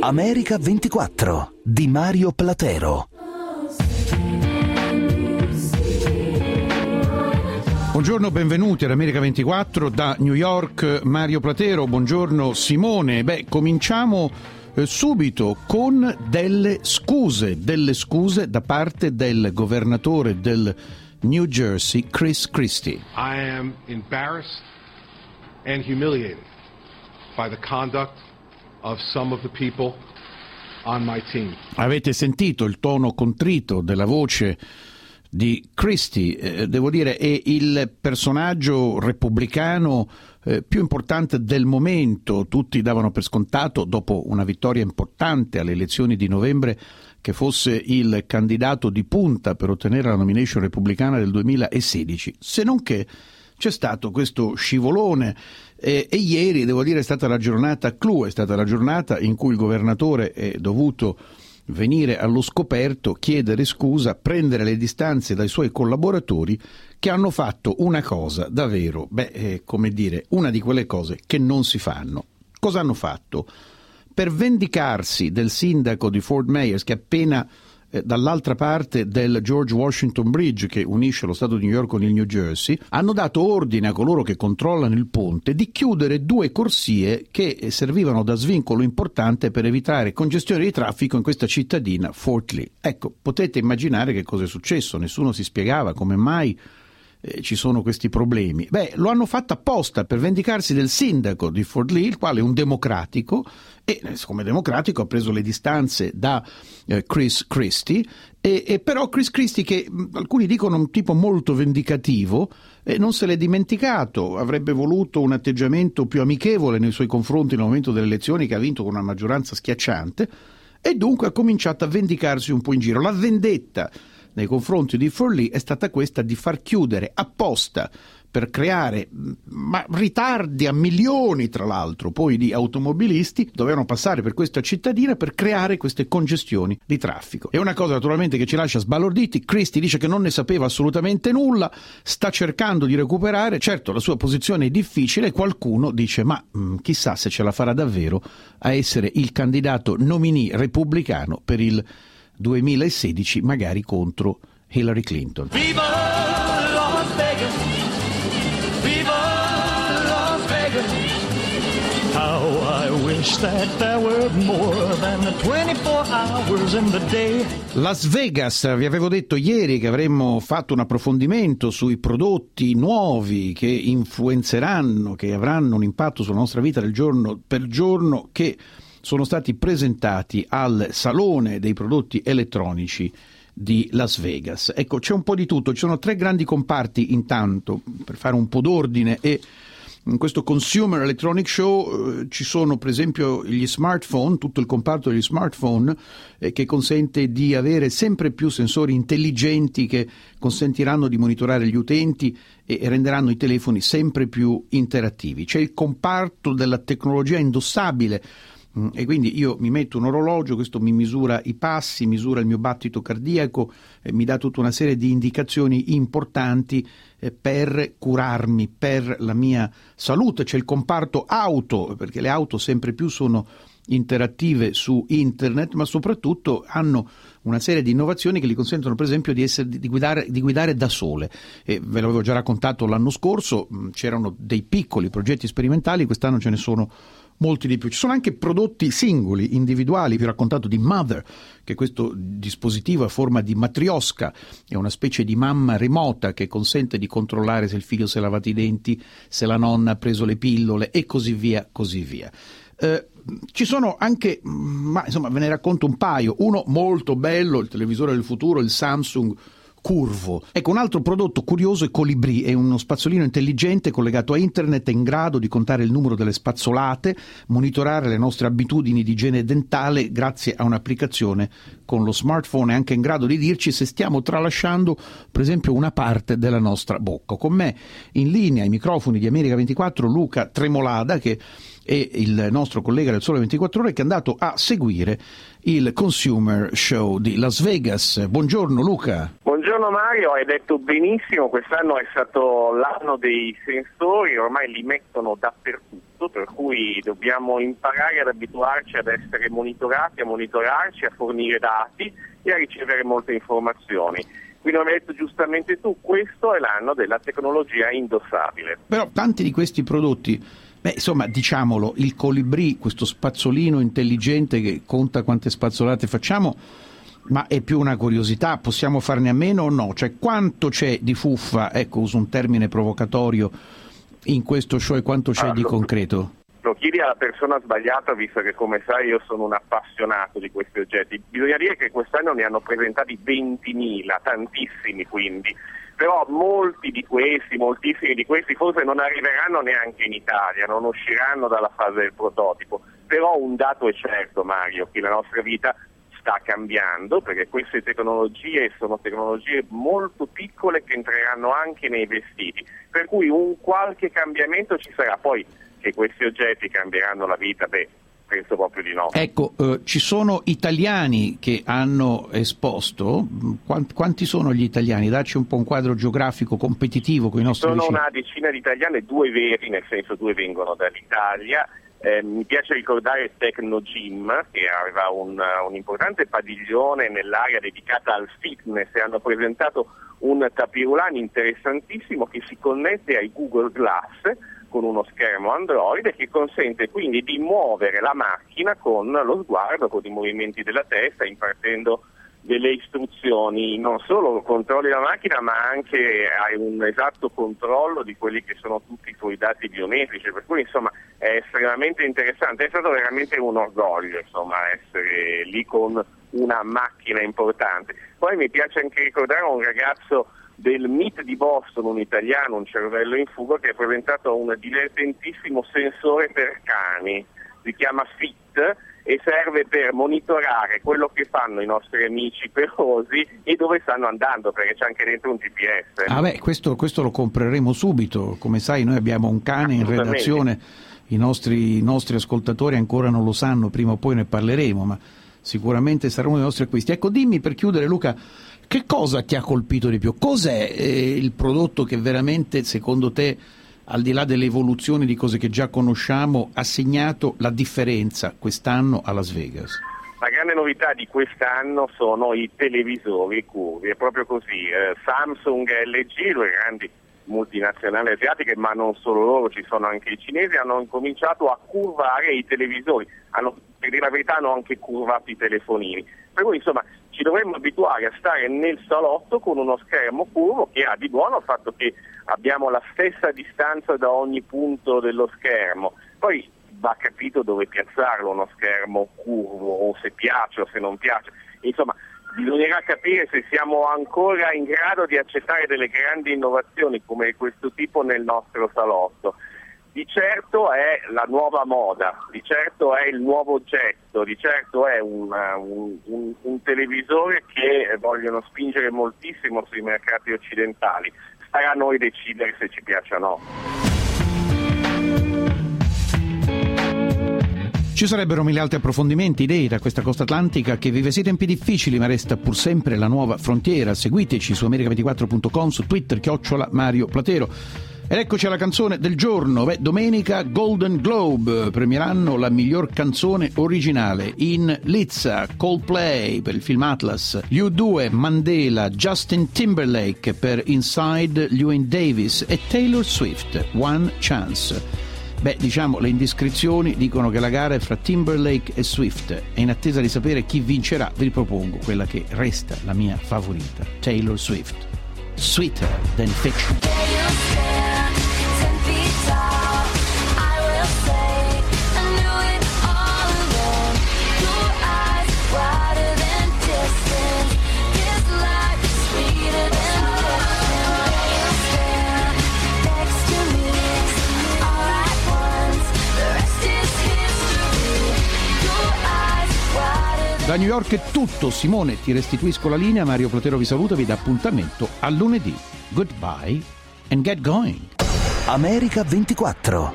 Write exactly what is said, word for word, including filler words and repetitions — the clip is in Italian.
America ventiquattro di Mario Platero. Buongiorno, benvenuti ad America ventiquattro da New York, Mario Platero. Buongiorno Simone. Beh, cominciamo eh, subito con delle scuse, delle scuse da parte del governatore del New Jersey, Chris Christie. I am embarrassed and humiliated by the conduct of some of the people on my team. Avete sentito il tono contrito della voce di Christie, eh, devo dire è il personaggio repubblicano eh, più importante del momento. Tutti davano per scontato, dopo una vittoria importante alle elezioni di novembre, che fosse il candidato di punta per ottenere la nomination repubblicana del duemilasedici, se non che c'è stato questo scivolone eh, e ieri, devo dire, è stata la giornata clou, è stata la giornata in cui il governatore è dovuto venire allo scoperto, chiedere scusa, prendere le distanze dai suoi collaboratori che hanno fatto una cosa davvero, beh, eh, come dire, una di quelle cose che non si fanno. Cosa hanno fatto? Per vendicarsi del sindaco di Fort Myers, che appena eh, dall'altra parte del George Washington Bridge, che unisce lo stato di New York con il New Jersey, hanno dato ordine a coloro che controllano il ponte di chiudere due corsie che servivano da svincolo importante per evitare congestione di traffico in questa cittadina Fort Lee. Ecco, potete immaginare che cosa è successo. Nessuno si spiegava come mai Eh, ci sono questi problemi. Beh, lo hanno fatto apposta per vendicarsi del sindaco di Fort Lee, il quale è un democratico e come democratico ha preso le distanze da eh, Chris Christie e, e però Chris Christie, che mh, alcuni dicono un tipo molto vendicativo, eh, non se l'è dimenticato, avrebbe voluto un atteggiamento più amichevole nei suoi confronti nel momento delle elezioni, che ha vinto con una maggioranza schiacciante, e dunque ha cominciato a vendicarsi un po' in giro. La vendetta nei confronti di Fort Lee è stata questa di far chiudere apposta, per creare ma, ritardi a milioni, tra l'altro, poi di automobilisti dovevano passare per questa cittadina per creare queste congestioni di traffico. È una cosa naturalmente che ci lascia sbalorditi. Christie dice che non ne sapeva assolutamente nulla, sta cercando di recuperare, certo la sua posizione è difficile, qualcuno dice ma mh, chissà se ce la farà davvero a essere il candidato nominee repubblicano per il duemilasedici, magari contro Hillary Clinton. Viva Las Vegas! Viva Las Vegas! How I wish that there were more than the twenty-four hours in the day. Las Vegas, vi avevo detto ieri che avremmo fatto un approfondimento sui prodotti nuovi che influenzeranno, che avranno un impatto sulla nostra vita del giorno per giorno, che sono stati presentati al Salone dei prodotti elettronici di Las Vegas. Ecco, c'è un po' di tutto, ci sono tre grandi comparti intanto, per fare un po' d'ordine, e in questo Consumer Electronic Show eh, ci sono per esempio gli smartphone, tutto il comparto degli smartphone eh, che consente di avere sempre più sensori intelligenti che consentiranno di monitorare gli utenti e renderanno i telefoni sempre più interattivi. C'è il comparto della tecnologia indossabile, e quindi io mi metto un orologio, questo mi misura i passi, misura il mio battito cardiaco, eh, mi dà tutta una serie di indicazioni importanti eh, per curarmi, per la mia salute. C'è il comparto auto, perché le auto sempre più sono interattive su internet, ma soprattutto hanno una serie di innovazioni che gli consentono per esempio di, essere, di, guidare, di guidare da sole. E ve l'avevo già raccontato l'anno scorso, c'erano dei piccoli progetti sperimentali, quest'anno ce ne sono molti di più. Ci sono anche prodotti singoli, individuali. Vi ho raccontato di Mother, che è questo dispositivo a forma di matrioska, è una specie di mamma remota che consente di controllare se il figlio si è lavato i denti, se la nonna ha preso le pillole e così via, così via. Eh, ci sono anche, ma insomma ve ne racconto un paio. Uno molto bello, il televisore del futuro, il Samsung Curvo. Ecco, un altro prodotto curioso è Colibri, è uno spazzolino intelligente collegato a internet, è in grado di contare il numero delle spazzolate, monitorare le nostre abitudini di igiene dentale grazie a un'applicazione con lo smartphone, è anche in grado di dirci se stiamo tralasciando per esempio una parte della nostra bocca. Con me in linea ai microfoni di America ventiquattro Luca Tremolada, che è il nostro collega del Sole ventiquattro Ore, che è andato a seguire il Consumer Show di Las Vegas. Buongiorno Luca. Buongiorno Mario, hai detto benissimo, quest'anno è stato l'anno dei sensori, ormai li mettono dappertutto, salotto, per cui dobbiamo imparare ad abituarci ad essere monitorati, a monitorarci, a fornire dati e a ricevere molte informazioni. Quindi, come hai detto giustamente tu, questo è l'anno della tecnologia indossabile. Però tanti di questi prodotti, beh, insomma, diciamolo, il Colibrì, questo spazzolino intelligente che conta quante spazzolate facciamo, ma è più una curiosità, possiamo farne a meno o no? Cioè, quanto c'è di fuffa, ecco, uso un termine provocatorio, in questo show e quanto c'è allora, di concreto? Lo chiedi alla persona sbagliata, visto che, come sai, io sono un appassionato di questi oggetti. Bisogna dire che quest'anno ne hanno presentati ventimila, tantissimi quindi, però molti di questi, moltissimi di questi forse non arriveranno neanche in Italia, non usciranno dalla fase del prototipo, però un dato è certo, Mario, che la nostra vita sta cambiando, perché queste tecnologie sono tecnologie molto piccole che entreranno anche nei vestiti, per cui un qualche cambiamento ci sarà. Poi che questi oggetti cambieranno la vita, beh, penso proprio di no. Ecco, eh, ci sono italiani che hanno esposto, Quanti, quanti sono gli italiani? Dacci un po' un quadro geografico competitivo con i nostri Sono vicini. Una decina di italiane, due veri, nel senso due vengono dall'Italia. Eh, mi piace ricordare Tecnogym, che aveva un, un importante padiglione nell'area dedicata al fitness, e hanno presentato un tapirulan interessantissimo che si connette ai Google Glass con uno schermo Android e che consente quindi di muovere la macchina con lo sguardo, con i movimenti della testa, impartendo delle istruzioni. Non solo controlli la macchina, ma anche hai un esatto controllo di quelli che sono tutti i tuoi dati biometrici, per cui insomma è estremamente interessante. È stato veramente un orgoglio, insomma, essere lì con una macchina importante. Poi mi piace anche ricordare un ragazzo del M I T di Boston, un italiano, un cervello in fuga, che ha presentato un divertentissimo sensore per cani, si chiama Fit, e serve per monitorare quello che fanno i nostri amici pelosi e dove stanno andando, perché c'è anche dentro un G P S. Ah beh, questo, questo lo compreremo subito. Come sai, noi abbiamo un cane in redazione, i nostri, i nostri ascoltatori ancora non lo sanno, prima o poi ne parleremo, ma sicuramente sarà uno dei nostri acquisti. Ecco, dimmi, per chiudere, Luca, che cosa ti ha colpito di più? Cos'è eh, il prodotto che veramente, secondo te, al di là delle evoluzioni di cose che già conosciamo, ha segnato la differenza quest'anno a Las Vegas? La grande novità di quest'anno sono i televisori curvi, è proprio così. Eh, Samsung e L G, due grandi multinazionali asiatiche, ma non solo loro, ci sono anche i cinesi, hanno incominciato a curvare i televisori, hanno, per dire la verità, hanno anche curvato i telefonini. Per cui insomma ci dovremmo abituare a stare nel salotto con uno schermo curvo, che ha di buono il fatto che abbiamo la stessa distanza da ogni punto dello schermo. Poi va capito dove piazzarlo uno schermo curvo, o se piace o se non piace. Insomma, bisognerà capire se siamo ancora in grado di accettare delle grandi innovazioni come questo tipo nel nostro salotto. Di certo è la nuova moda, di certo è il nuovo oggetto, di certo è un, un, un, un televisore che vogliono spingere moltissimo sui mercati occidentali. Starà a noi decidere se ci piace o no. Ci sarebbero mille altri approfondimenti, idee da questa costa atlantica che vive sì tempi difficili, ma resta pur sempre la nuova frontiera. Seguiteci su america ventiquattro punto com, su Twitter, chiocciola Mario Platero. Ed eccoci alla canzone del giorno. Beh, domenica Golden Globe premieranno la miglior canzone originale. In lizza Coldplay per il film Atlas, U due, Mandela, Justin Timberlake per Inside Llewyn Davis e Taylor Swift, One Chance. Beh, diciamo, le indiscrezioni dicono che la gara è fra Timberlake e Swift, e in attesa di sapere chi vincerà vi ripropongo quella che resta la mia favorita, Taylor Swift, Sweeter Than Fiction. Da New York è tutto, Simone, ti restituisco la linea, Mario Platero vi saluta, vi dà appuntamento a lunedì. Goodbye and get going. America ventiquattro.